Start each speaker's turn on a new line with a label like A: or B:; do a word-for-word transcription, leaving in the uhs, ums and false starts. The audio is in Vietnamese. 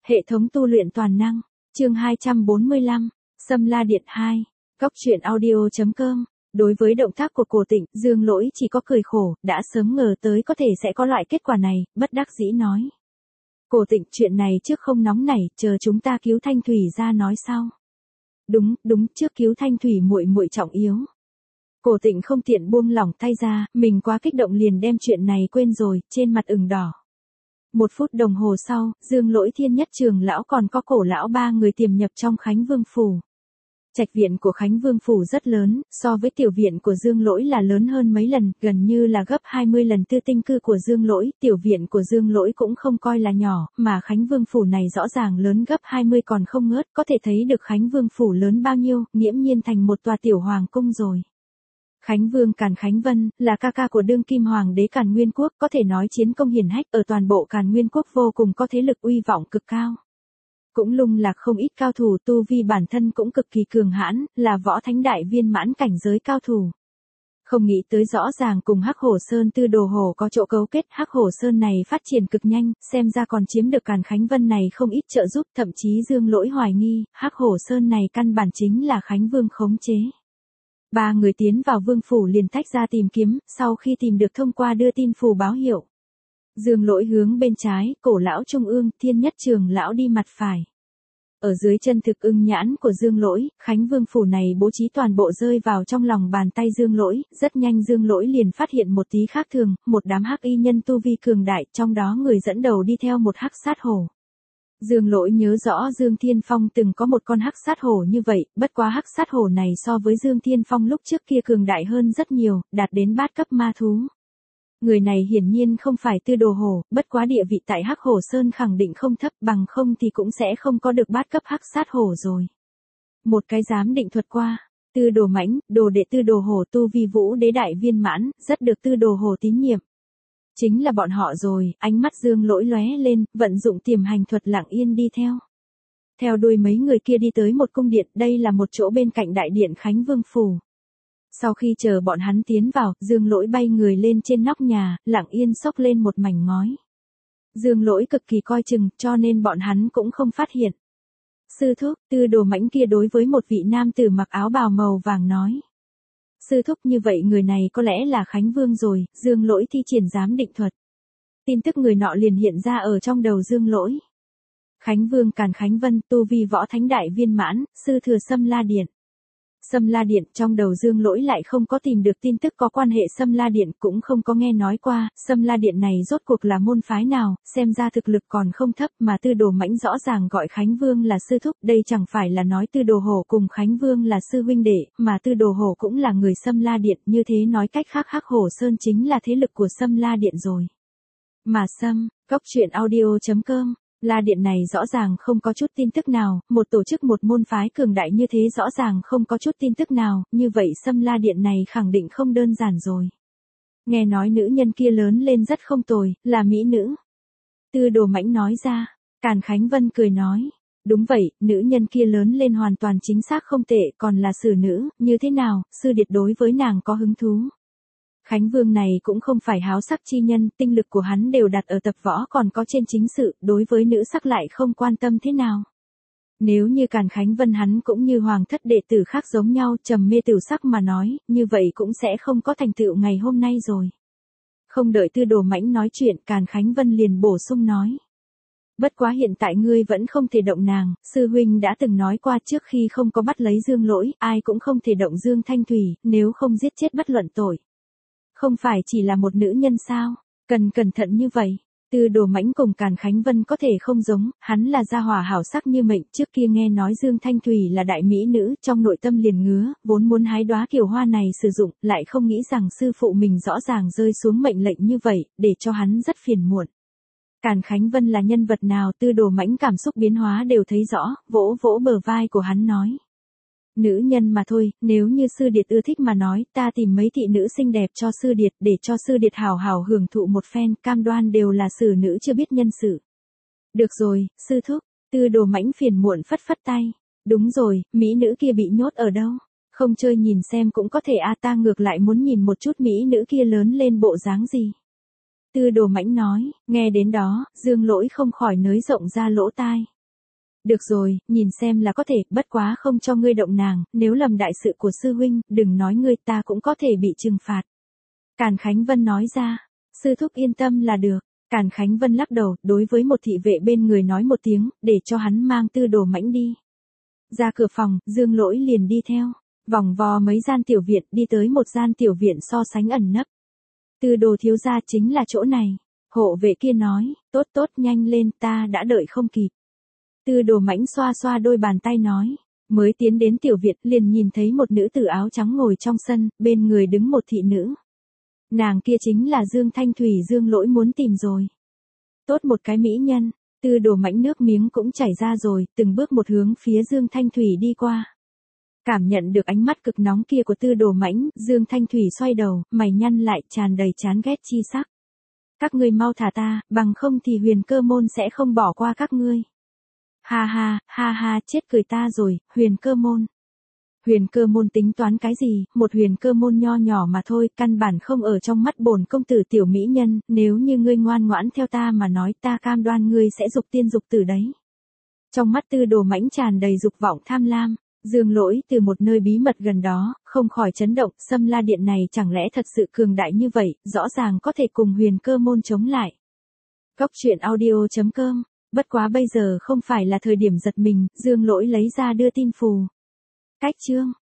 A: Hệ thống tu luyện toàn năng, chương hai trăm bốn mươi lăm, Sâm La Điện hai, Góc truyện audio.com. Đối với động tác của Cổ Tịnh, Dương Lỗi chỉ có cười khổ, đã sớm ngờ tới có thể sẽ có loại kết quả này, bất đắc dĩ nói. Cổ Tịnh, chuyện này trước không nóng nảy, chờ chúng ta cứu Thanh Thủy ra nói sau. Đúng, đúng, trước cứu Thanh Thủy muội muội trọng yếu. Cổ Tịnh không tiện buông lỏng tay ra, mình quá kích động liền đem chuyện này quên rồi, trên mặt ửng đỏ. Một phút đồng hồ sau, Dương Lỗi, Thiên Nhất Trường lão còn có Cổ lão ba người tiềm nhập trong Khánh Vương phủ. Trạch viện của Khánh Vương phủ rất lớn, so với tiểu viện của Dương Lỗi là lớn hơn mấy lần, gần như là gấp hai mươi lần tư tinh cư của Dương Lỗi, tiểu viện của Dương Lỗi cũng không coi là nhỏ, mà Khánh Vương phủ này rõ ràng lớn gấp hai mươi còn không ngớt, có thể thấy được Khánh Vương phủ lớn bao nhiêu, nghiễm nhiên thành một tòa tiểu hoàng cung rồi. Khánh Vương Càn Khánh Vân, là ca ca của đương kim hoàng đế Càn Nguyên Quốc, có thể nói chiến công hiển hách, ở toàn bộ Càn Nguyên Quốc vô cùng có thế lực uy vọng cực cao. Cũng lung lạc không ít cao thủ, tu vi bản thân cũng cực kỳ cường hãn, là võ thánh đại viên mãn cảnh giới cao thủ. Không nghĩ tới rõ ràng cùng Hắc Hổ Sơn Tư Đồ Hổ có chỗ cấu kết, Hắc Hổ Sơn này phát triển cực nhanh, xem ra còn chiếm được Càn Khánh Vân này không ít trợ giúp, thậm chí Dương Lỗi hoài nghi, Hắc Hổ Sơn này căn bản chính là Khánh Vương khống chế. Ba người tiến vào vương phủ liền tách ra tìm kiếm, sau khi tìm được thông qua đưa tin phù báo hiệu. Dương Lỗi hướng bên trái, Cổ lão trung ương, Thiên Nhất Trường lão đi mặt phải. Ở dưới chân thực ưng nhãn của Dương Lỗi, Khánh Vương phủ này bố trí toàn bộ rơi vào trong lòng bàn tay Dương Lỗi, rất nhanh Dương Lỗi liền phát hiện một tí khác thường, một đám hắc y nhân tu vi cường đại, trong đó người dẫn đầu đi theo một hắc sát hổ. Dương Lỗi nhớ rõ Dương Thiên Phong từng có một con hắc sát hổ như vậy, bất quá hắc sát hổ này so với Dương Thiên Phong lúc trước kia cường đại hơn rất nhiều, đạt đến bát cấp ma thú. Người này hiển nhiên không phải Tư Đồ Hổ, bất quá địa vị tại Hắc Hổ Sơn khẳng định không thấp, bằng không thì cũng sẽ không có được bát cấp hắc sát hổ rồi. Một cái giám định thuật qua, Tư Đồ Mãnh, đồ đệ Tư Đồ Hổ tu vi vũ đế đại viên mãn, rất được Tư Đồ Hổ tín nhiệm. Chính là bọn họ rồi, ánh mắt Dương Lỗi lóe lên, vận dụng tiềm hành thuật lặng yên đi theo. Theo đuôi mấy người kia đi tới một cung điện, đây là một chỗ bên cạnh đại điện Khánh Vương phủ. Sau khi chờ bọn hắn tiến vào, Dương Lỗi bay người lên trên nóc nhà, lặng yên xốc lên một mảnh ngói. Dương Lỗi cực kỳ coi chừng, cho nên bọn hắn cũng không phát hiện. Sư thúc, Tư Đồ Mãnh kia đối với một vị nam tử mặc áo bào màu vàng nói. Sư thúc, như vậy người này có lẽ là Khánh Vương rồi, Dương Lỗi thi triển giám định thuật. Tin tức người nọ liền hiện ra ở trong đầu Dương Lỗi. Khánh Vương Càn Khánh Vân, tu vi võ thánh đại viên mãn, sư thừa Sâm La Điện. Sâm La Điện, trong đầu Dương Lỗi lại không có tìm được tin tức có quan hệ Sâm La Điện, cũng không có nghe nói qua, Sâm La Điện này rốt cuộc là môn phái nào, xem ra thực lực còn không thấp, mà Tư Đồ Mãnh rõ ràng gọi Khánh Vương là sư thúc, đây chẳng phải là nói Tư Đồ Hổ cùng Khánh Vương là sư huynh đệ, mà Tư Đồ Hổ cũng là người Sâm La Điện, như thế nói cách khác Hắc Hổ Sơn chính là thế lực của Sâm La Điện rồi. Mà Sâm, Góc truyện audio.com. La Điện này rõ ràng không có chút tin tức nào, một tổ chức một môn phái cường đại như thế rõ ràng không có chút tin tức nào, như vậy Sâm La Điện này khẳng định không đơn giản rồi. Nghe nói nữ nhân kia lớn lên rất không tồi, là mỹ nữ. Tư Đồ Mãnh nói ra, Càn Khánh Vân cười nói, đúng vậy, nữ nhân kia lớn lên hoàn toàn chính xác không tệ, còn là xử nữ, như thế nào, sư điệt đối với nàng có hứng thú. Khánh Vương này cũng không phải háo sắc chi nhân, tinh lực của hắn đều đặt ở tập võ còn có trên chính sự, đối với nữ sắc lại không quan tâm thế nào. Nếu như Càn Khánh Vân hắn cũng như hoàng thất đệ tử khác giống nhau trầm mê tiểu sắc mà nói, như vậy cũng sẽ không có thành tựu ngày hôm nay rồi. Không đợi Tư Đồ Mãnh nói chuyện, Càn Khánh Vân liền bổ sung nói. Bất quá hiện tại ngươi vẫn không thể động nàng, sư huynh đã từng nói qua trước khi không có bắt lấy Dương Lỗi, ai cũng không thể động Dương Thanh Thủy, nếu không giết chết bất luận tội. Không phải chỉ là một nữ nhân sao, cần cẩn thận như vậy. Tư Đồ Mãnh cùng Càn Khánh Vân có thể không giống, hắn là gia hỏa hảo sắc như mệnh, trước kia nghe nói Dương Thanh Thủy là đại mỹ nữ, trong nội tâm liền ngứa, vốn muốn hái đóa kiều hoa này sử dụng, lại không nghĩ rằng sư phụ mình rõ ràng rơi xuống mệnh lệnh như vậy, để cho hắn rất phiền muộn. Càn Khánh Vân là nhân vật nào, Tư Đồ Mãnh cảm xúc biến hóa đều thấy rõ, vỗ vỗ bờ vai của hắn nói. Nữ nhân mà thôi, nếu như sư điệt ưa thích mà nói, ta tìm mấy thị nữ xinh đẹp cho sư điệt, để cho sư điệt hào hào hưởng thụ một phen, cam đoan đều là xử nữ chưa biết nhân sự. Được rồi, sư thúc, Tư Đồ Mãnh phiền muộn phất phất tay. Đúng rồi, mỹ nữ kia bị nhốt ở đâu? Không chơi nhìn xem cũng có thể a, ta ngược lại muốn nhìn một chút mỹ nữ kia lớn lên bộ dáng gì. Tư Đồ Mãnh nói, nghe đến đó, Dương Lỗi không khỏi nới rộng ra lỗ tai. Được rồi, nhìn xem là có thể, bất quá không cho ngươi động nàng, nếu lầm đại sự của sư huynh, đừng nói ngươi ta cũng có thể bị trừng phạt. Càn Khánh Vân nói ra, sư thúc yên tâm là được. Càn Khánh Vân lắc đầu, đối với một thị vệ bên người nói một tiếng, để cho hắn mang Tư Đồ Mãnh đi. Ra cửa phòng, Dương Lỗi liền đi theo, vòng vò mấy gian tiểu viện đi tới một gian tiểu viện so sánh ẩn nấp. Tư Đồ thiếu gia chính là chỗ này. Hộ vệ kia nói, tốt tốt nhanh lên ta đã đợi không kịp. Tư Đồ Mãnh xoa xoa đôi bàn tay nói, mới tiến đến tiểu viện liền nhìn thấy một nữ tử áo trắng ngồi trong sân, bên người đứng một thị nữ. Nàng kia chính là Dương Thanh Thủy Dương Lỗi muốn tìm rồi. Tốt một cái mỹ nhân, Tư Đồ Mãnh nước miếng cũng chảy ra rồi, từng bước một hướng phía Dương Thanh Thủy đi qua. Cảm nhận được ánh mắt cực nóng kia của Tư Đồ Mãnh, Dương Thanh Thủy xoay đầu, mày nhăn lại tràn đầy chán ghét chi sắc. Các ngươi mau thả ta, bằng không thì Huyền Cơ Môn sẽ không bỏ qua các ngươi. Ha ha, ha ha, chết cười ta rồi, Huyền Cơ Môn. Huyền Cơ Môn tính toán cái gì, một Huyền Cơ Môn nho nhỏ mà thôi, căn bản không ở trong mắt bổn công tử tiểu mỹ nhân, nếu như ngươi ngoan ngoãn theo ta mà nói ta cam đoan ngươi sẽ dục tiên dục tử đấy. Trong mắt Tư Đồ Mãnh tràn đầy dục vọng tham lam, Dương Lỗi từ một nơi bí mật gần đó, không khỏi chấn động, Sâm La Điện này chẳng lẽ thật sự cường đại như vậy, rõ ràng có thể cùng Huyền Cơ Môn chống lại. Góc truyện audio chấm com, bất quá bây giờ không phải là thời điểm giật mình, Dương Lỗi lấy ra đưa tin phù. Cách chương